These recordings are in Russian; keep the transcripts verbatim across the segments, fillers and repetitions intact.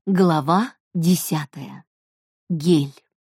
Глава десятая. Гель.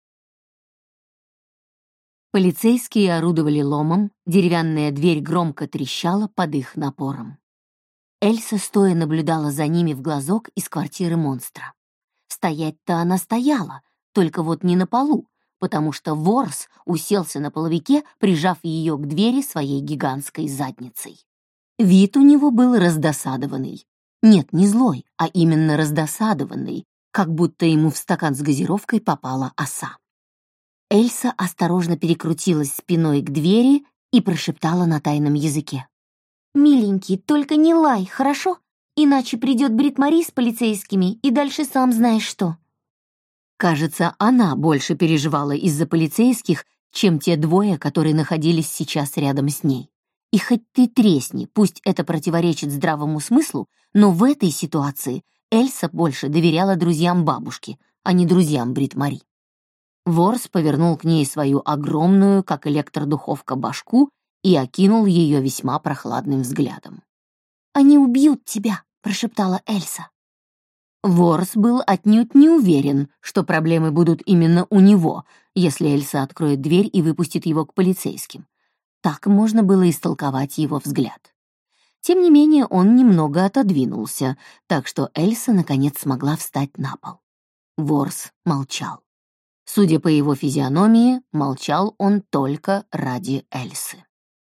Полицейские орудовали ломом, деревянная дверь громко трещала под их напором. Эльса стоя наблюдала за ними в глазок из квартиры монстра. Стоять-то она стояла, только вот не на полу, потому что ворс уселся на половике, прижав ее к двери своей гигантской задницей. Вид у него был раздосадованный. Нет, не злой, а именно раздосадованный, как будто ему в стакан с газировкой попала оса. Эльса осторожно перекрутилась спиной к двери и прошептала на тайном языке: «Миленький, только не лай, хорошо? Иначе придет Брит-Мари с полицейскими, и дальше сам знаешь что». Кажется, она больше переживала из-за полицейских, чем те двое, которые находились сейчас рядом с ней. И хоть ты тресни, пусть это противоречит здравому смыслу, но в этой ситуации Эльса больше доверяла друзьям бабушки, а не друзьям Брит-Мари. Ворс повернул к ней свою огромную, как электродуховка, башку и окинул ее весьма прохладным взглядом. «Они убьют тебя», — прошептала Эльса. Ворс был отнюдь не уверен, что проблемы будут именно у него, если Эльса откроет дверь и выпустит его к полицейским. Так можно было истолковать его взгляд. Тем не менее, он немного отодвинулся, так что Эльса наконец смогла встать на пол. Ворс молчал. Судя по его физиономии, молчал он только ради Эльсы.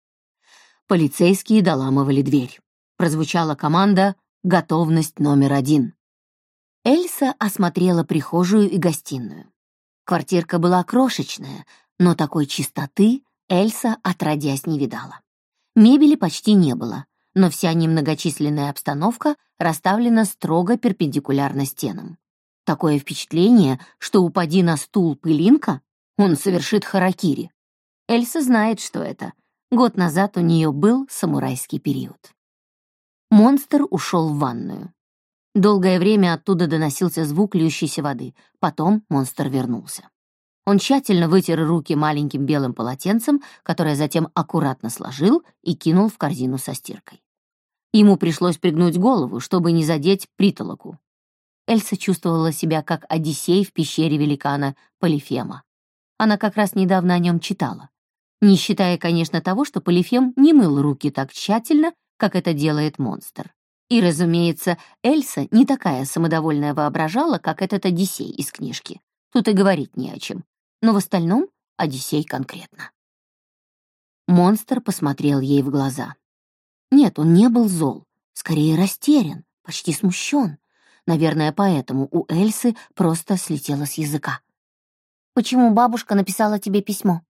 Полицейские доламывали дверь. Прозвучала команда «Готовность номер один». Эльса осмотрела прихожую и гостиную. Квартирка была крошечная, но такой чистоты Эльса отродясь не видала. Мебели почти не было, но вся немногочисленная обстановка расставлена строго перпендикулярно стенам. Такое впечатление, что упади на стул пылинка, он совершит харакири. Эльса знает, что это. Год назад у нее был самурайский период. Монстр ушел в ванную. Долгое время оттуда доносился звук льющейся воды, потом монстр вернулся. Он тщательно вытер руки маленьким белым полотенцем, которое затем аккуратно сложил и кинул в корзину со стиркой. Ему пришлось пригнуть голову, чтобы не задеть притолоку. Эльса чувствовала себя как Одиссей в пещере великана Полифема. Она как раз недавно о нем читала. Не считая, конечно, того, что Полифем не мыл руки так тщательно, как это делает монстр. И, разумеется, Эльса не такая самодовольная воображала, как этот Одиссей из книжки. Тут и говорить не о чем. Но в остальном Одиссей конкретно. Монстр посмотрел ей в глаза. Нет, он не был зол, скорее растерян, почти смущен. Наверное, поэтому у Эльсы просто слетело с языка. «Почему бабушка написала тебе письмо?»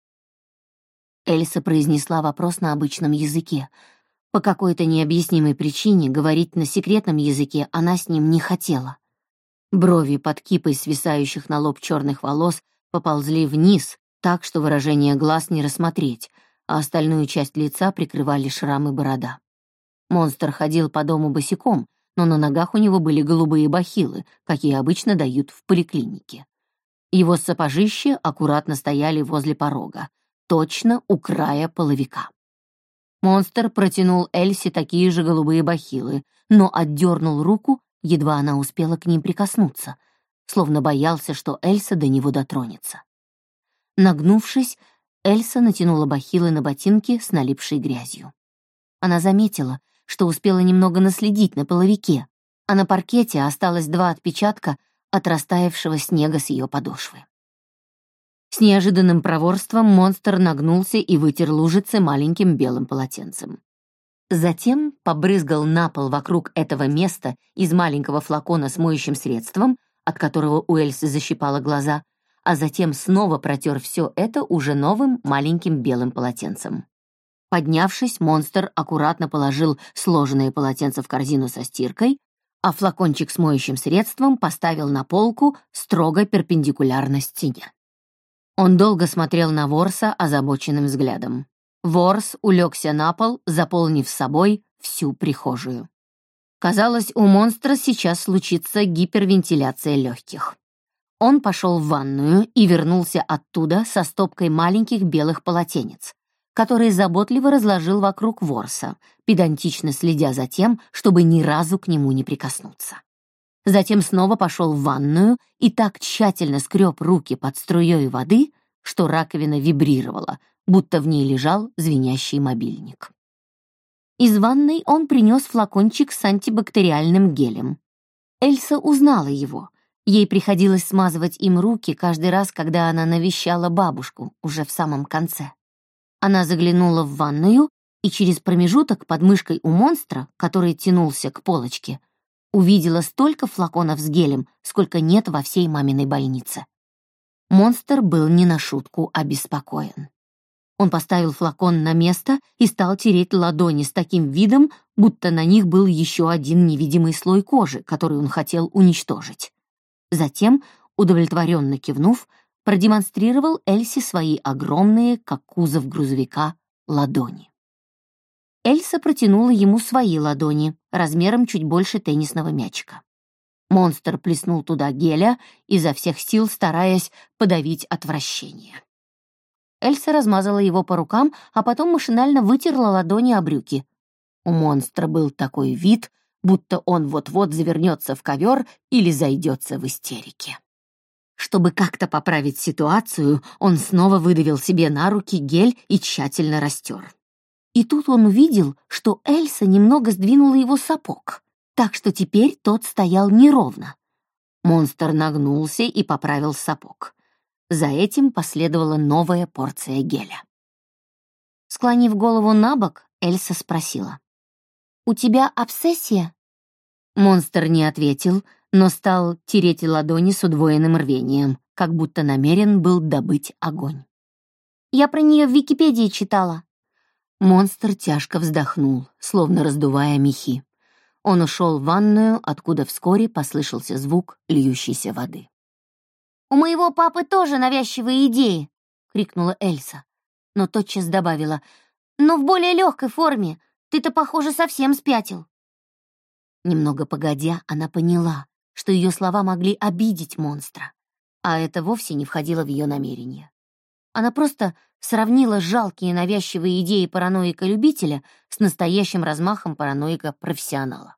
Эльса произнесла вопрос на обычном языке. По какой-то необъяснимой причине говорить на секретном языке она с ним не хотела. Брови под кипой свисающих на лоб черных волос поползли вниз, так что выражение глаз не рассмотреть, а остальную часть лица прикрывали шрам и борода. Монстр ходил по дому босиком, но на ногах у него были голубые бахилы, какие обычно дают в поликлинике. Его сапожища аккуратно стояли возле порога, точно у края половика. Монстр протянул Эльсе такие же голубые бахилы, но отдернул руку, едва она успела к ним прикоснуться, словно боялся, что Эльса до него дотронется. Нагнувшись, Эльса натянула бахилы на ботинки с налипшей грязью. Она заметила, что успела немного наследить на половике, а на паркете осталось два отпечатка от растаявшего снега с ее подошвы. С неожиданным проворством монстр нагнулся и вытер лужицы маленьким белым полотенцем. Затем побрызгал на пол вокруг этого места из маленького флакона с моющим средством, от которого у Эльсы защипало глаза, а затем снова протер все это уже новым маленьким белым полотенцем. Поднявшись, монстр аккуратно положил сложенные полотенца в корзину со стиркой, а флакончик с моющим средством поставил на полку строго перпендикулярно стене. Он долго смотрел на Ворса озабоченным взглядом. Ворс улегся на пол, заполнив собой всю прихожую. Казалось, у монстра сейчас случится гипервентиляция легких. Он пошел в ванную и вернулся оттуда со стопкой маленьких белых полотенец, которые заботливо разложил вокруг Ворса, педантично следя за тем, чтобы ни разу к нему не прикоснуться. затем снова пошел в ванную и так тщательно скреб руки под струей воды, что раковина вибрировала, будто в ней лежал звенящий мобильник. Из ванной он принес флакончик с антибактериальным гелем. Эльса узнала его. Ей приходилось смазывать им руки каждый раз, когда она навещала бабушку, уже в самом конце. Она заглянула в ванную и через промежуток под мышкой у монстра, который тянулся к полочке, увидела столько флаконов с гелем, сколько нет во всей маминой больнице. Монстр был не на шутку обеспокоен. Он поставил флакон на место и стал тереть ладони с таким видом, будто на них был еще один невидимый слой кожи, который он хотел уничтожить. Затем, удовлетворенно кивнув, продемонстрировал Эльсе свои огромные, как кузов грузовика, ладони. Эльса протянула ему свои ладони, размером чуть больше теннисного мячика. Монстр плеснул туда геля, изо всех сил стараясь подавить отвращение. Эльса размазала его по рукам, а потом машинально вытерла ладони о брюки. У монстра был такой вид, будто он вот-вот завернется в ковер или зайдется в истерике. Чтобы как-то поправить ситуацию, он снова выдавил себе на руки гель и тщательно растер. И тут он увидел, что Эльса немного сдвинула его сапог, так что теперь тот стоял неровно. Монстр нагнулся и поправил сапог. За этим последовала новая порция геля. Склонив голову на бок, Эльса спросила: «У тебя обсессия?» Монстр не ответил, но стал тереть ладони с удвоенным рвением, как будто намерен был добыть огонь. «Я про нее в Википедии читала». Монстр тяжко вздохнул, словно раздувая мехи. Он ушел в ванную, откуда вскоре послышался звук льющейся воды. «У моего папы тоже навязчивые идеи!» — крикнула Эльса, но тотчас добавила: «но в более легкой форме. Ты-то, похоже, совсем спятил». Немного погодя, она поняла, что ее слова могли обидеть монстра, а это вовсе не входило в ее намерение. Она просто сравнила жалкие навязчивые идеи параноика-любителя с настоящим размахом параноика-профессионала.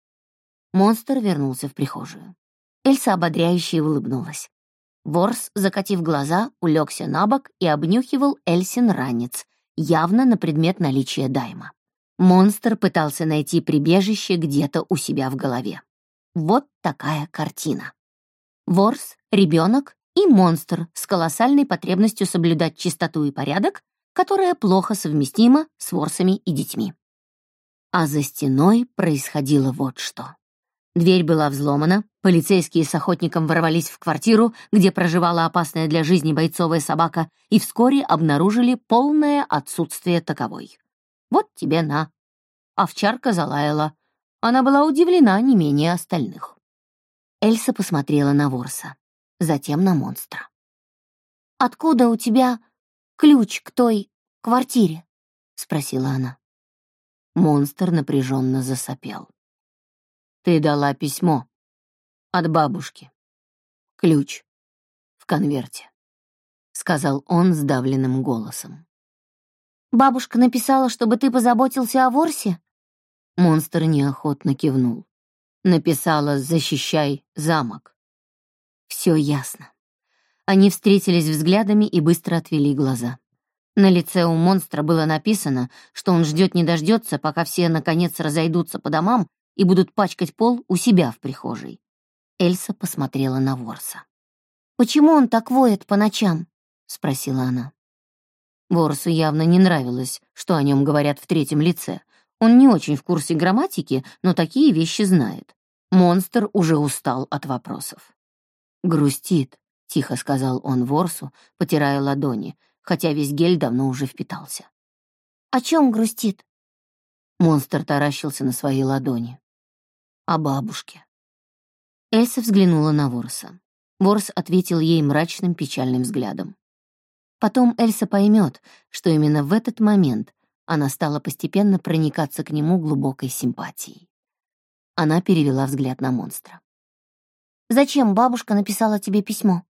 Монстр вернулся в прихожую. Эльса ободряюще улыбнулась. Ворс, закатив глаза, улегся на бок и обнюхивал Эльсин ранец, явно на предмет наличия дайма. Монстр пытался найти прибежище где-то у себя в голове. Вот такая картина. Ворс, ребенок и монстр с колоссальной потребностью соблюдать чистоту и порядок, которая плохо совместима с ворсами и детьми. А за стеной происходило вот что. Дверь была взломана, полицейские с охотником ворвались в квартиру, где проживала опасная для жизни бойцовая собака, и вскоре обнаружили полное отсутствие таковой. Вот тебе на. Овчарка залаяла. Она была удивлена не менее остальных. Эльса посмотрела на ворса, затем на монстра. «Откуда у тебя ключ к той квартире?» — спросила она. Монстр напряженно засопел. «Ты дала письмо от бабушки. Ключ в конверте», — сказал он сдавленным голосом. «Бабушка написала, чтобы ты позаботился о ворсе?» Монстр неохотно кивнул. Написала: «Защищай замок». Все ясно. Они встретились взглядами и быстро отвели глаза. На лице у монстра было написано, что он ждет не дождется, пока все наконец разойдутся по домам и будут пачкать пол у себя в прихожей. Эльса посмотрела на ворса. «Почему он так воет по ночам?» — спросила она. Ворсу явно не нравилось, что о нем говорят в третьем лице. Он не очень в курсе грамматики, но такие вещи знает. Монстр уже устал от вопросов. «Грустит», — тихо сказал он ворсу, потирая ладони, хотя весь гель давно уже впитался. «О чем грустит?» Монстр таращился на свои ладони. «О бабушке». Эльса взглянула на ворса. Ворс ответил ей мрачным печальным взглядом. Потом Эльса поймет, что именно в этот момент она стала постепенно проникаться к нему глубокой симпатией. Она перевела взгляд на монстра. «Зачем бабушка написала тебе письмо?»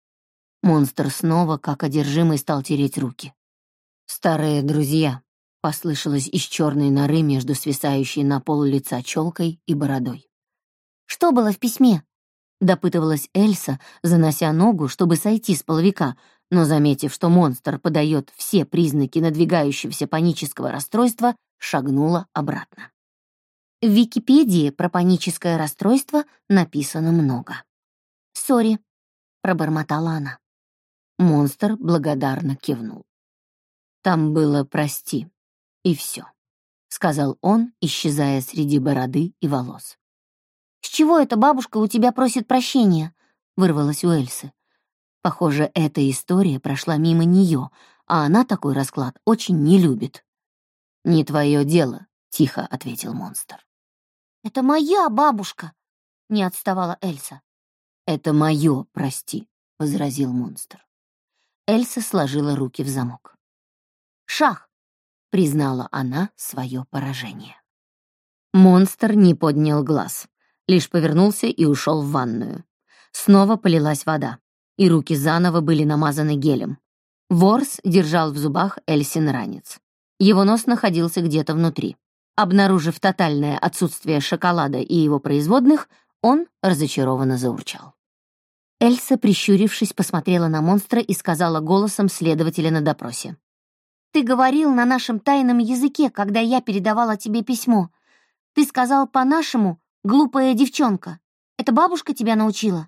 Монстр снова, как одержимый, стал тереть руки. «Старые друзья», — послышалось из черной норы между свисающей на пол лица челкой и бородой. Что было в письме?» — допытывалась Эльса, занося ногу, чтобы сойти с половика, но, заметив, что монстр подает все признаки надвигающегося панического расстройства, шагнула обратно. В Википедии про паническое расстройство написано много. «Сори», — пробормотала она. Монстр благодарно кивнул. «Там было «прости», и все», — сказал он, исчезая среди бороды и волос. «С чего эта бабушка у тебя просит прощения?» — вырвалась у Эльсы. Похоже, эта история прошла мимо нее, а она такой расклад очень не любит. «Не твое дело», — тихо ответил монстр. «Это моя бабушка!» — не отставала Эльса. «Это мое, прости», — возразил монстр. Эльса сложила руки в замок. «Шах!» — признала она свое поражение. Монстр не поднял глаз, лишь повернулся и ушел в ванную. Снова полилась вода, и руки заново были намазаны гелем. Ворс держал в зубах Эльсин ранец. Его нос находился где-то внутри. Обнаружив тотальное отсутствие шоколада и его производных, он разочарованно заурчал. Эльса, прищурившись, посмотрела на монстра и сказала голосом следователя на допросе. «Ты говорил на нашем тайном языке, когда я передавала тебе письмо. Ты сказал по-нашему «глупая девчонка». Это бабушка тебя научила?»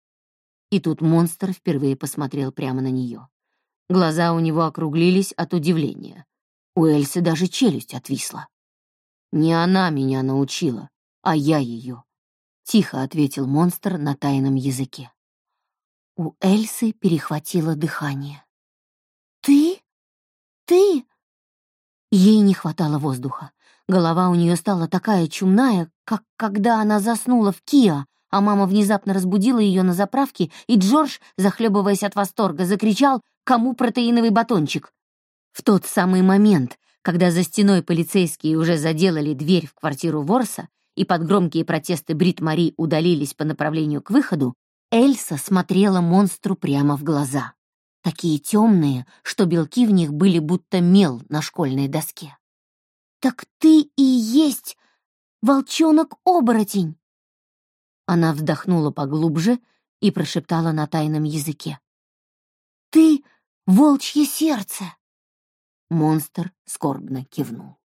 И тут монстр впервые посмотрел прямо на нее. Глаза у него округлились от удивления. У Эльсы даже челюсть отвисла. «Не она меня научила, а я ее», — тихо ответил монстр на тайном языке. У Эльсы перехватило дыхание. «Ты? Ты?» Ей не хватало воздуха. Голова у нее стала такая чумная, как когда она заснула в Киа, а мама внезапно разбудила ее на заправке, и Джордж, захлебываясь от восторга, закричал: «Кому протеиновый батончик?» В тот самый момент, когда за стеной полицейские уже заделали дверь в квартиру Ворса и под громкие протесты Брит-Мари удалились по направлению к выходу, Эльса смотрела монстру прямо в глаза. Такие темные, что белки в них были будто мел на школьной доске. «Так ты и есть волчонок-оборотень!» Она вздохнула поглубже и прошептала на тайном языке. «Ты волчье сердце!» Монстр скорбно кивнул.